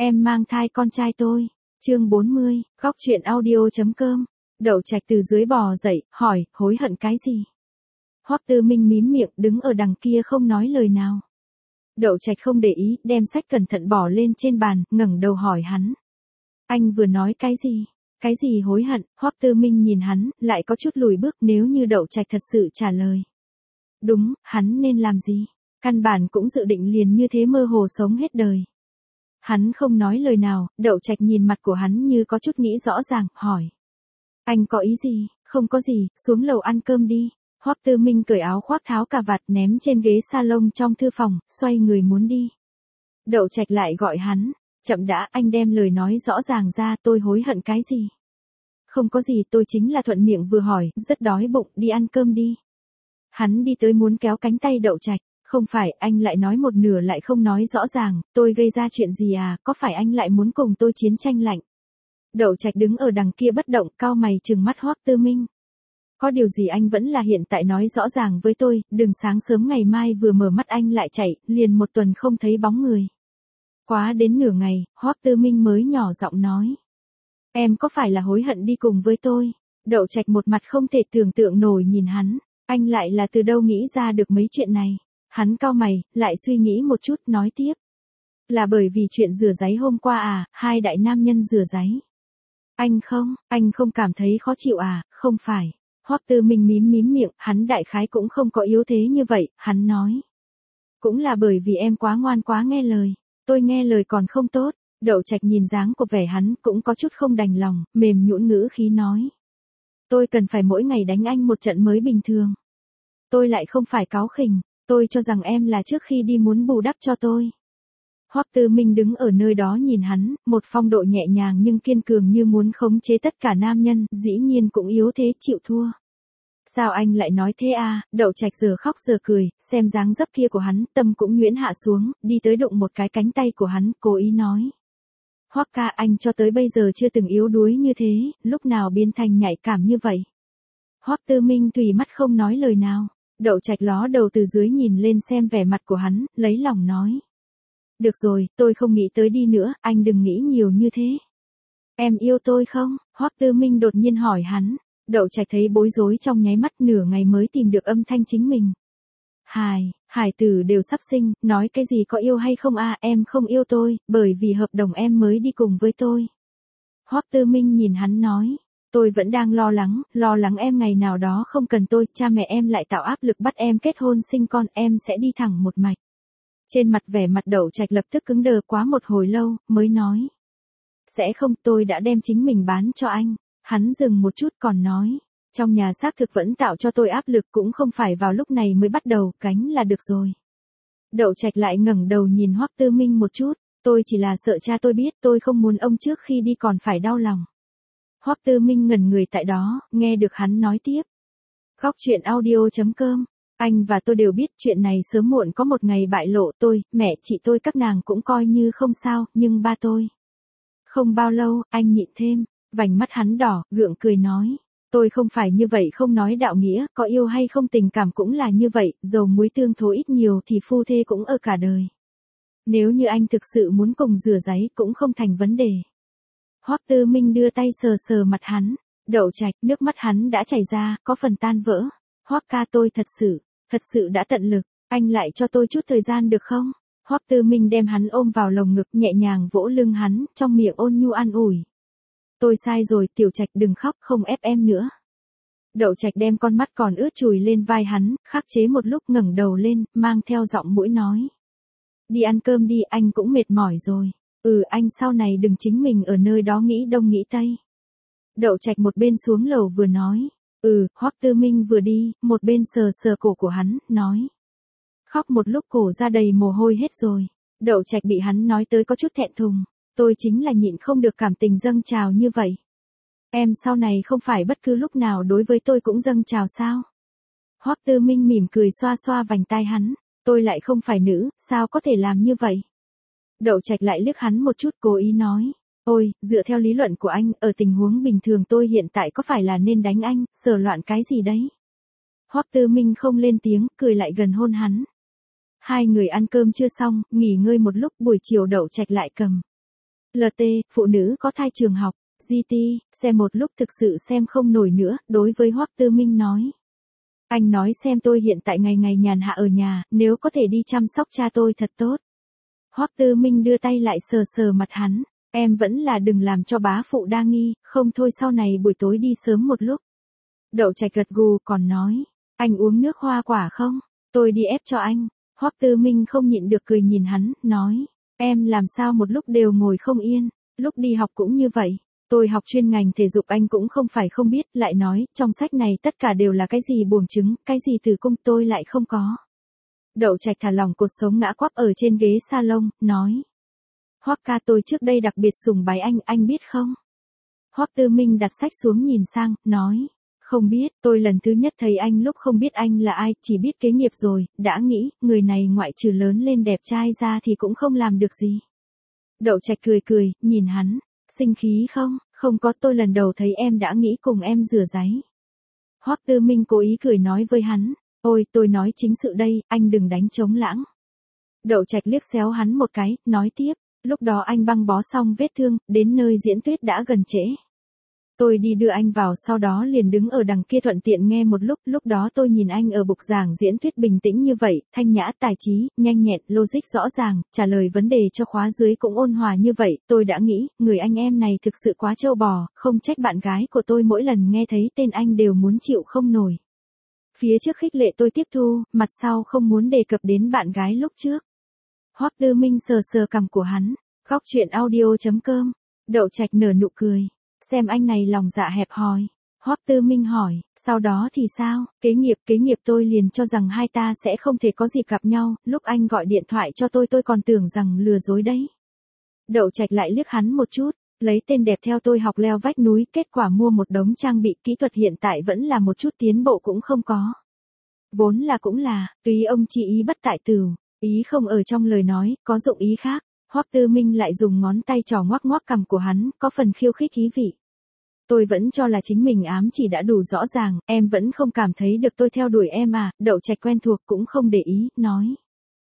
Em mang thai con trai tôi. Chương 40, góc chuyện audio.com. Đậu Trạch từ dưới bò dậy, hỏi, hối hận cái gì? Hoắc Tư Minh mím miệng đứng ở đằng kia không nói lời nào. Đậu Trạch không để ý, đem sách cẩn thận bỏ lên trên bàn, ngẩng đầu hỏi hắn. Anh vừa nói cái gì? Cái gì hối hận? Hoắc Tư Minh nhìn hắn, lại có chút lùi bước nếu như Đậu Trạch thật sự trả lời. Đúng, hắn nên làm gì? Căn bản cũng dự định liền như thế mơ hồ sống hết đời. Hắn không nói lời nào, Đậu Trạch nhìn mặt của hắn như có chút nghĩ rõ ràng, hỏi. Anh có ý gì? Không có gì, xuống lầu ăn cơm đi. Hoắc Tư Minh cởi áo khoác tháo cà vạt ném trên ghế salon trong thư phòng, xoay người muốn đi. Đậu Trạch lại gọi hắn. Chậm đã, anh đem lời nói rõ ràng ra, tôi hối hận cái gì? Không có gì, tôi chính là thuận miệng vừa hỏi, rất đói bụng, đi ăn cơm đi. Hắn đi tới muốn kéo cánh tay Đậu Trạch. Không phải, anh lại nói một nửa lại không nói rõ ràng, tôi gây ra chuyện gì à, có phải anh lại muốn cùng tôi chiến tranh lạnh? Đậu Trạch đứng ở đằng kia bất động, cau mày trừng mắt Hoắc Tư Minh. Có điều gì anh vẫn là hiện tại nói rõ ràng với tôi, đừng sáng sớm ngày mai vừa mở mắt anh lại chạy, liền một tuần không thấy bóng người. Quá đến nửa ngày, Hoắc Tư Minh mới nhỏ giọng nói. Em có phải là hối hận đi cùng với tôi? Đậu Trạch một mặt không thể tưởng tượng nổi nhìn hắn, anh lại là từ đâu nghĩ ra được mấy chuyện này? Hắn cau mày, lại suy nghĩ một chút, nói tiếp. Là bởi vì chuyện rửa ráy hôm qua à, hai đại nam nhân rửa ráy. Anh không cảm thấy khó chịu à, không phải. Hoắc Tư Minh mím miệng, hắn đại khái cũng không có yếu thế như vậy, hắn nói. Cũng là bởi vì em quá ngoan quá nghe lời, tôi nghe lời còn không tốt. Đậu Trạch nhìn dáng của vẻ hắn cũng có chút không đành lòng, mềm nhũn ngữ khí nói. Tôi cần phải mỗi ngày đánh anh một trận mới bình thường. Tôi lại không phải cáu khỉnh. Tôi cho rằng em là trước khi đi muốn bù đắp cho tôi. Hoắc Tư Minh đứng ở nơi đó nhìn hắn, một phong độ nhẹ nhàng nhưng kiên cường như muốn khống chế tất cả nam nhân, dĩ nhiên cũng yếu thế chịu thua. Sao anh lại nói thế à? Đậu Trạch giờ khóc giờ cười, xem dáng dấp kia của hắn, tâm cũng nhuyễn hạ xuống, đi tới đụng một cái cánh tay của hắn, cố ý nói. Hoắc ca, anh cho tới bây giờ chưa từng yếu đuối như thế, lúc nào biến thành nhạy cảm như vậy? Hoắc Tư Minh tùy mắt không nói lời nào. Đậu Trạch ló đầu từ dưới nhìn lên xem vẻ mặt của hắn, lấy lòng nói. Được rồi, tôi không nghĩ tới đi nữa, anh đừng nghĩ nhiều như thế. Em yêu tôi không? Hoắc Tư Minh đột nhiên hỏi hắn. Đậu Trạch thấy bối rối trong nháy mắt, nửa ngày mới tìm được âm thanh chính mình. Hải tử đều sắp sinh, nói cái gì có yêu hay không à, em không yêu tôi, bởi vì hợp đồng em mới đi cùng với tôi. Hoắc Tư Minh nhìn hắn nói. Tôi vẫn đang lo lắng em ngày nào đó không cần tôi, cha mẹ em lại tạo áp lực bắt em kết hôn sinh con, em sẽ đi thẳng một mạch. Trên mặt vẻ mặt Đậu Trạch lập tức cứng đờ quá một hồi lâu, mới nói. Sẽ không, tôi đã đem chính mình bán cho anh. Hắn dừng một chút còn nói. Trong nhà xác thực vẫn tạo cho tôi áp lực, cũng không phải vào lúc này mới bắt đầu, cánh là được rồi. Đậu Trạch lại ngẩng đầu nhìn Hoắc Tư Minh một chút. Tôi chỉ là sợ cha tôi biết, tôi không muốn ông trước khi đi còn phải đau lòng. Hoắc Tư Minh ngẩn người tại đó, nghe được hắn nói tiếp. Góc chuyện audio.com. Anh và tôi đều biết chuyện này sớm muộn có một ngày bại lộ, tôi, mẹ, chị tôi các nàng cũng coi như không sao, nhưng ba tôi. Không bao lâu, anh nhịn thêm, vành mắt hắn đỏ, gượng cười nói. Tôi không phải như vậy, không nói đạo nghĩa, có yêu hay không tình cảm cũng là như vậy, dầu muối tương thố ít nhiều thì phu thê cũng ở cả đời. Nếu như anh thực sự muốn cùng rửa ráy cũng không thành vấn đề. Hoắc Tư Minh đưa tay sờ sờ mặt hắn, Đậu Trạch, nước mắt hắn đã chảy ra, có phần tan vỡ. Hoắc ca, tôi thật sự đã tận lực, anh lại cho tôi chút thời gian được không? Hoắc Tư Minh đem hắn ôm vào lồng ngực, nhẹ nhàng vỗ lưng hắn, trong miệng ôn nhu an ủi. Tôi sai rồi, Tiểu Trạch đừng khóc, không ép em nữa. Đậu Trạch đem con mắt còn ướt chùi lên vai hắn, khắc chế một lúc ngẩng đầu lên, mang theo giọng mũi nói. Đi ăn cơm đi, anh cũng mệt mỏi rồi. Anh sau này đừng chính mình ở nơi đó nghĩ đông nghĩ tây. Đậu Trạch một bên xuống lầu vừa nói. Hoắc Tư Minh vừa đi, một bên sờ cổ của hắn, nói. Khóc một lúc cổ ra đầy mồ hôi hết rồi. Đậu Trạch bị hắn nói tới có chút thẹn thùng. Tôi chính là nhịn không được cảm tình dâng trào như vậy. Em sau này không phải bất cứ lúc nào đối với tôi cũng dâng trào sao? Hoắc Tư Minh mỉm cười xoa xoa vành tai hắn. Tôi lại không phải nữ, sao có thể làm như vậy? Đậu Trạch lại liếc hắn một chút, cố ý nói. Ôi, dựa theo lý luận của anh, ở tình huống bình thường tôi hiện tại có phải là nên đánh anh, sờ loạn cái gì đấy? Hoắc Tư Minh không lên tiếng, cười lại gần hôn hắn. Hai người ăn cơm chưa xong, nghỉ ngơi một lúc, buổi chiều Đậu Trạch lại cầm LT, phụ nữ có thai trường học, GT, xem một lúc thực sự xem không nổi nữa, đối với Hoắc Tư Minh nói. Anh nói xem tôi hiện tại ngày ngày nhàn hạ ở nhà, nếu có thể đi chăm sóc cha tôi thật tốt. Hoắc Tư Minh đưa tay lại sờ sờ mặt hắn, em vẫn là đừng làm cho bá phụ đa nghi, không thôi sau này buổi tối đi sớm một lúc. Đậu Trạch gật gù còn nói, anh uống nước hoa quả không? Tôi đi ép cho anh. Hoắc Tư Minh không nhịn được cười nhìn hắn, nói, em làm sao một lúc đều ngồi không yên, lúc đi học cũng như vậy. Tôi học chuyên ngành thể dục anh cũng không phải không biết, lại nói, trong sách này tất cả đều là cái gì buồng trứng, cái gì tử cung tôi lại không có. Đậu Trạch thả lỏng cột sống ngã quắp ở trên ghế salon, nói. Hoắc ca tôi trước đây đặc biệt sùng bái anh biết không? Hoắc Tư Minh đặt sách xuống nhìn sang, nói. Không biết, tôi lần thứ nhất thấy anh lúc không biết anh là ai, chỉ biết kế nghiệp rồi, đã nghĩ, người này ngoại trừ lớn lên đẹp trai ra thì cũng không làm được gì. Đậu Trạch cười, nhìn hắn, sinh khí không, không có tôi lần đầu thấy em đã nghĩ cùng em rửa ráy. Hoắc Tư Minh cố ý cười nói với hắn, ôi tôi nói chính sự đây, anh đừng đánh trống lãng. Đậu Trạch liếc xéo hắn một cái, nói tiếp, lúc đó anh băng bó xong vết thương, đến nơi diễn tuyết đã gần trễ. Tôi đi đưa anh vào sau đó liền đứng ở đằng kia thuận tiện nghe một lúc đó tôi nhìn anh ở bục giảng diễn thuyết bình tĩnh như vậy, thanh nhã tài trí, nhanh nhẹn, logic rõ ràng, trả lời vấn đề cho khóa dưới cũng ôn hòa như vậy, tôi đã nghĩ, người anh em này thực sự quá trâu bò, không trách bạn gái của tôi mỗi lần nghe thấy tên anh đều muốn chịu không nổi. Phía trước khích lệ tôi tiếp thu, mặt sau không muốn đề cập đến bạn gái lúc trước. Hoắc Tư Minh sờ sờ cằm của hắn, góc chuyện audio.com, Đậu Trạch nở nụ cười. Xem anh này lòng dạ hẹp hòi. Hoắc Tư Minh hỏi, sau đó thì sao? Kế nghiệp tôi liền cho rằng hai ta sẽ không thể có dịp gặp nhau, lúc anh gọi điện thoại cho tôi còn tưởng rằng lừa dối đấy. Đậu Trạch lại liếc hắn một chút, lấy tên đẹp theo tôi học leo vách núi, kết quả mua một đống trang bị kỹ thuật hiện tại vẫn là một chút tiến bộ cũng không có. Vốn là cũng là, tùy ông chi ý bất tại tửu, ý không ở trong lời nói, có dụng ý khác. Hoắc Tư Minh lại dùng ngón tay trỏ ngoắc ngoắc cằm của hắn, có phần khiêu khích ý vị. Tôi vẫn cho là chính mình ám chỉ đã đủ rõ ràng, em vẫn không cảm thấy được tôi theo đuổi em à, Đậu Trạch quen thuộc cũng không để ý, nói.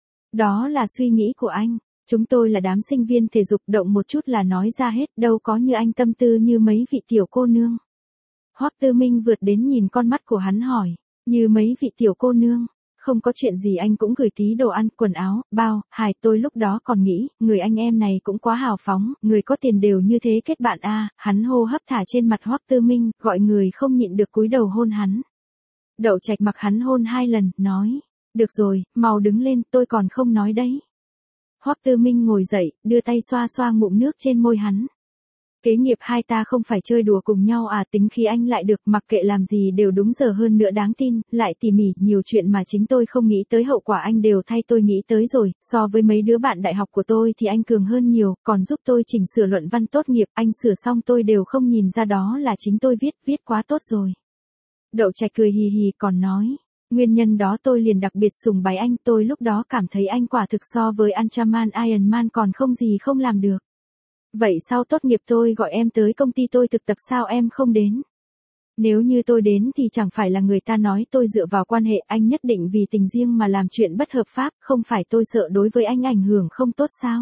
Đó là suy nghĩ của anh, chúng tôi là đám sinh viên thể dục động một chút là nói ra hết, đâu có như anh tâm tư như mấy vị tiểu cô nương. Hoắc Tư Minh vượt đến nhìn con mắt của hắn hỏi, như mấy vị tiểu cô nương. Không có chuyện gì anh cũng gửi tí đồ ăn, quần áo, bao, hài tôi lúc đó còn nghĩ, người anh em này cũng quá hào phóng, người có tiền đều như thế kết bạn a. Hắn hô hấp thả trên mặt Hoắc Tư Minh, gọi người không nhịn được cúi đầu hôn hắn. Đậu Trạch mặc hắn hôn 2 lần, nói, được rồi, mau đứng lên, tôi còn không nói đấy. Hoắc Tư Minh ngồi dậy, đưa tay xoa xoa ngụm nước trên môi hắn. Kế nghiệp hai ta không phải chơi đùa cùng nhau à, tính khi anh lại được, mặc kệ làm gì đều đúng giờ hơn nữa đáng tin, lại tỉ mỉ, nhiều chuyện mà chính tôi không nghĩ tới hậu quả anh đều thay tôi nghĩ tới rồi, so với mấy đứa bạn đại học của tôi thì anh cường hơn nhiều, còn giúp tôi chỉnh sửa luận văn tốt nghiệp, anh sửa xong tôi đều không nhìn ra đó là chính tôi viết quá tốt rồi. Đậu Trạch cười hì hì còn nói, nguyên nhân đó tôi liền đặc biệt sùng bái anh, tôi lúc đó cảm thấy anh quả thực so với Ultraman Ironman còn không gì không làm được. Vậy sau tốt nghiệp tôi gọi em tới công ty tôi thực tập sao em không đến? Nếu như tôi đến thì chẳng phải là người ta nói tôi dựa vào quan hệ, anh nhất định vì tình riêng mà làm chuyện bất hợp pháp, không phải tôi sợ đối với anh ảnh hưởng không tốt sao?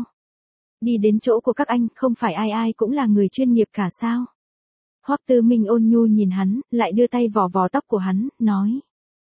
Đi đến chỗ của các anh, không phải ai ai cũng là người chuyên nghiệp cả sao? Hoắc Tư Minh ôn nhu nhìn hắn, lại đưa tay vò vò tóc của hắn, nói.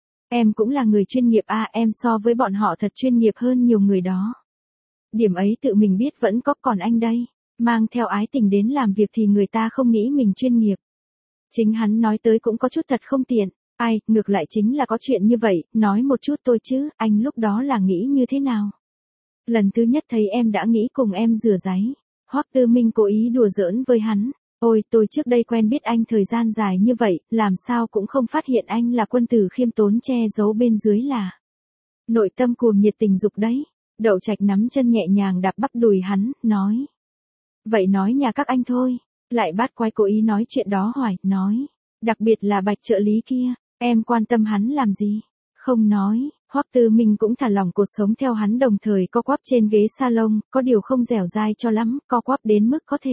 Em cũng là người chuyên nghiệp à, em so với bọn họ thật chuyên nghiệp hơn nhiều người đó. Điểm ấy tự mình biết vẫn có, còn anh đây. Mang theo ái tình đến làm việc thì người ta không nghĩ mình chuyên nghiệp. Chính hắn nói tới cũng có chút thật không tiện. Ai, ngược lại chính là có chuyện như vậy, nói một chút tôi chứ, anh lúc đó là nghĩ như thế nào? Lần thứ nhất thấy em đã nghĩ cùng em rửa ráy. Hoắc Tư Minh cố ý đùa giỡn với hắn. Ôi, tôi trước đây quen biết anh thời gian dài như vậy, làm sao cũng không phát hiện anh là quân tử khiêm tốn che giấu bên dưới là. Nội tâm cuồng nhiệt tình dục đấy. Đậu Trạch nắm chân nhẹ nhàng đạp bắp đùi hắn, nói. Vậy nói nhà các anh thôi. Lại bắt quái cố ý nói chuyện đó hoài, nói. Đặc biệt là Bạch trợ lý kia, em quan tâm hắn làm gì? Không nói, Hoắc Tư Minh cũng thả lỏng cột sống theo hắn đồng thời co quắp trên ghế salon, có điều không dẻo dai cho lắm, co quắp đến mức có thể.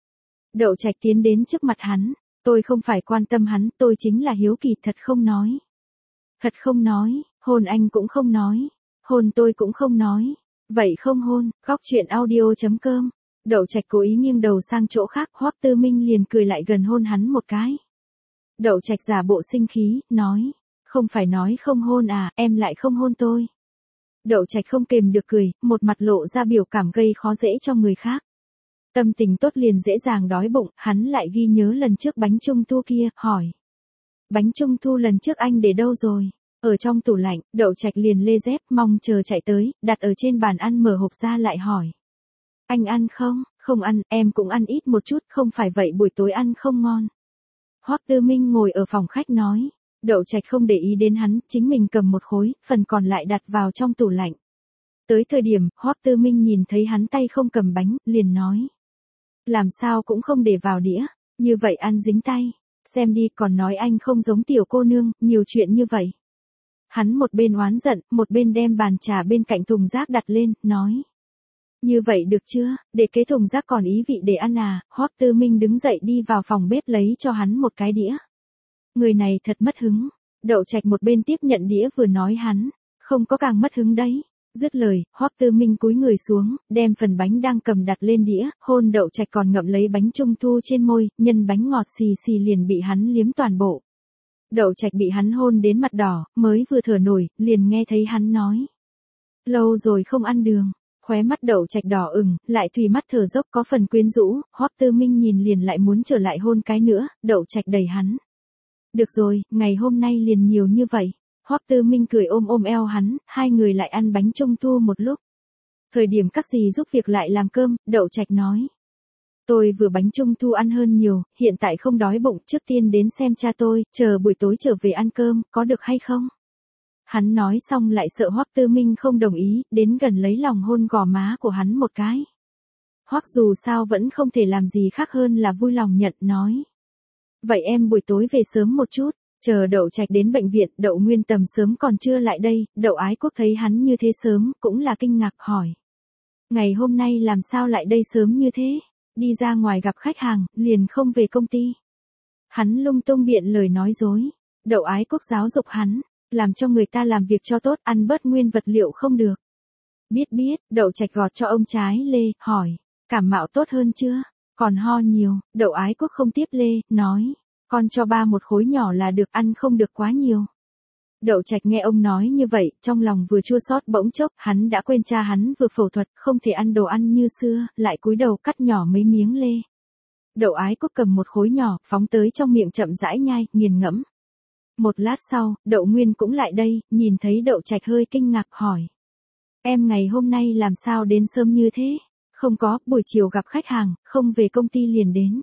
Đậu Trạch tiến đến trước mặt hắn, tôi không phải quan tâm hắn, tôi chính là hiếu kỳ, thật không nói. Thật không nói, hôn anh cũng không nói, hôn tôi cũng không nói, vậy không hôn, góc chuyện audio.com Đậu Trạch cố ý nghiêng đầu sang chỗ khác, Hoắc Tư Minh liền cười lại gần hôn hắn một cái. Đậu Trạch giả bộ sinh khí, nói, không phải nói không hôn à, em lại không hôn tôi. Đậu Trạch không kềm được cười, một mặt lộ ra biểu cảm gây khó dễ cho người khác. Tâm tình tốt liền dễ dàng đói bụng, hắn lại ghi nhớ lần trước bánh trung thu kia, hỏi. Bánh trung thu lần trước anh để đâu rồi? Ở trong tủ lạnh, Đậu Trạch liền lê dép mong chờ chạy tới, đặt ở trên bàn ăn mở hộp ra lại hỏi. Anh ăn không? Không ăn, em cũng ăn ít một chút, không phải vậy buổi tối ăn không ngon. Hoắc Tư Minh ngồi ở phòng khách nói. Đậu Trạch không để ý đến hắn, chính mình cầm một khối, phần còn lại đặt vào trong tủ lạnh. Tới thời điểm, Hoắc Tư Minh nhìn thấy hắn tay không cầm bánh, liền nói. Làm sao cũng không để vào đĩa, như vậy ăn dính tay. Xem đi, còn nói anh không giống tiểu cô nương, nhiều chuyện như vậy. Hắn một bên oán giận, một bên đem bàn trà bên cạnh thùng rác đặt lên, nói. Như vậy được chưa, để cái thùng rác còn ý vị để ăn à? Hoắc Tư Minh đứng dậy đi vào phòng bếp lấy cho hắn một cái đĩa. Người này thật mất hứng. Đậu Trạch một bên tiếp nhận đĩa vừa nói hắn, không có càng mất hứng đấy. Dứt lời, Hoắc Tư Minh cúi người xuống, đem phần bánh đang cầm đặt lên đĩa, hôn Đậu Trạch còn ngậm lấy bánh trung thu trên môi, nhân bánh ngọt xì xì liền bị hắn liếm toàn bộ. Đậu Trạch bị hắn hôn đến mặt đỏ, mới vừa thở nổi, liền nghe thấy hắn nói. Lâu rồi không ăn đường. Khóe mắt Đậu Trạch đỏ ửng, lại thùy mắt thở dốc có phần quyến rũ, Hoắc Tư Minh nhìn liền lại muốn trở lại hôn cái nữa, Đậu Trạch đẩy hắn. Được rồi, ngày hôm nay liền nhiều như vậy. Hoắc Tư Minh cười ôm ôm eo hắn, hai người lại ăn bánh trung thu một lúc. Thời điểm các dì giúp việc lại làm cơm, Đậu Trạch nói. Tôi vừa bánh trung thu ăn hơn nhiều, hiện tại không đói bụng, trước tiên đến xem cha tôi, chờ buổi tối trở về ăn cơm, có được hay không? Hắn nói xong lại sợ Hoắc Tư Minh không đồng ý, đến gần lấy lòng hôn gò má của hắn một cái. Hoắc dù sao vẫn không thể làm gì khác hơn là vui lòng nhận, nói. Vậy em buổi tối về sớm một chút, chờ Đậu Trạch đến bệnh viện, Đậu Nguyên tầm sớm còn chưa lại đây, Đậu Ái Quốc thấy hắn như thế sớm, cũng là kinh ngạc hỏi. Ngày hôm nay làm sao lại đây sớm như thế, đi ra ngoài gặp khách hàng, liền không về công ty. Hắn lung tung biện lời nói dối, Đậu Ái Quốc giáo dục hắn, làm cho người ta làm việc cho tốt, ăn bớt nguyên vật liệu không được. Biết, Đậu Trạch gọt cho ông trái lê, hỏi, cảm mạo tốt hơn chưa? Còn ho nhiều, Đậu Ái Quốc không tiếp lê, nói, con cho ba một khối nhỏ là được, ăn không được quá nhiều. Đậu Trạch nghe ông nói như vậy, trong lòng vừa chua xót bỗng chốc, hắn đã quên cha hắn vừa phẫu thuật, không thể ăn đồ ăn như xưa, lại cúi đầu cắt nhỏ mấy miếng lê. Đậu Ái Quốc cầm một khối nhỏ, phóng tới trong miệng chậm rãi nhai, nghiền ngẫm. Một lát sau, Đậu Nguyên cũng lại đây, nhìn thấy Đậu Trạch hơi kinh ngạc hỏi. Em ngày hôm nay làm sao đến sớm như thế? Không có, buổi chiều gặp khách hàng, không về công ty liền đến.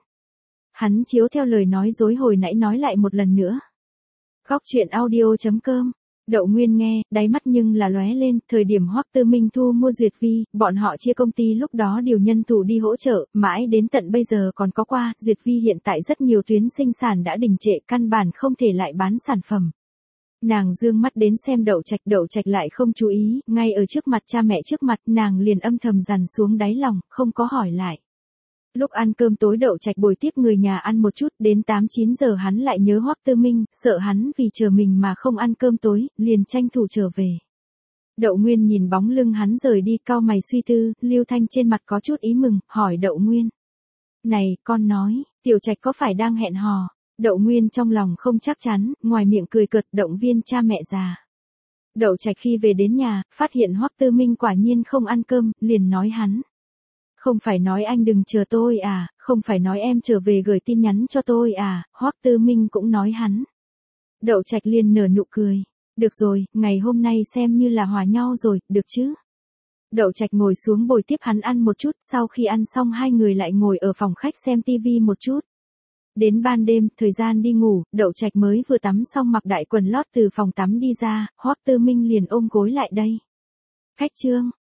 Hắn chiếu theo lời nói dối hồi nãy nói lại một lần nữa. Góc truyện audio.com. Đậu Nguyên nghe, đáy mắt nhưng là lóe lên, thời điểm Hoắc Tư Minh thu mua Duyệt Vi, bọn họ chia công ty lúc đó điều nhân thủ đi hỗ trợ, mãi đến tận bây giờ còn có qua, Duyệt Vi hiện tại rất nhiều tuyến sinh sản đã đình trệ, căn bản không thể lại bán sản phẩm. Nàng dương mắt đến xem Đậu Trạch lại không chú ý, ngay ở trước mặt cha mẹ trước mặt, nàng liền âm thầm dằn xuống đáy lòng, không có hỏi lại. Lúc ăn cơm tối Đậu Trạch bồi tiếp người nhà ăn một chút, đến 8-9 giờ hắn lại nhớ Hoắc Tư Minh, sợ hắn vì chờ mình mà không ăn cơm tối, liền tranh thủ trở về. Đậu Nguyên nhìn bóng lưng hắn rời đi, cau mày suy tư, Lưu Thanh trên mặt có chút ý mừng, hỏi Đậu Nguyên. Này, con nói, Tiểu Trạch có phải đang hẹn hò? Đậu Nguyên trong lòng không chắc chắn, ngoài miệng cười cợt động viên cha mẹ già. Đậu Trạch khi về đến nhà, phát hiện Hoắc Tư Minh quả nhiên không ăn cơm, liền nói hắn. Không phải nói anh đừng chờ tôi à, không phải nói em trở về gửi tin nhắn cho tôi à, Hoắc Tư Minh cũng nói hắn. Đậu Trạch liền nở nụ cười. Được rồi, ngày hôm nay xem như là hòa nhau rồi, được chứ? Đậu Trạch ngồi xuống bồi tiếp hắn ăn một chút, sau khi ăn xong hai người lại ngồi ở phòng khách xem tivi một chút. Đến ban đêm, thời gian đi ngủ, Đậu Trạch mới vừa tắm xong mặc đại quần lót từ phòng tắm đi ra, Hoắc Tư Minh liền ôm gối lại đây. Khách Trương,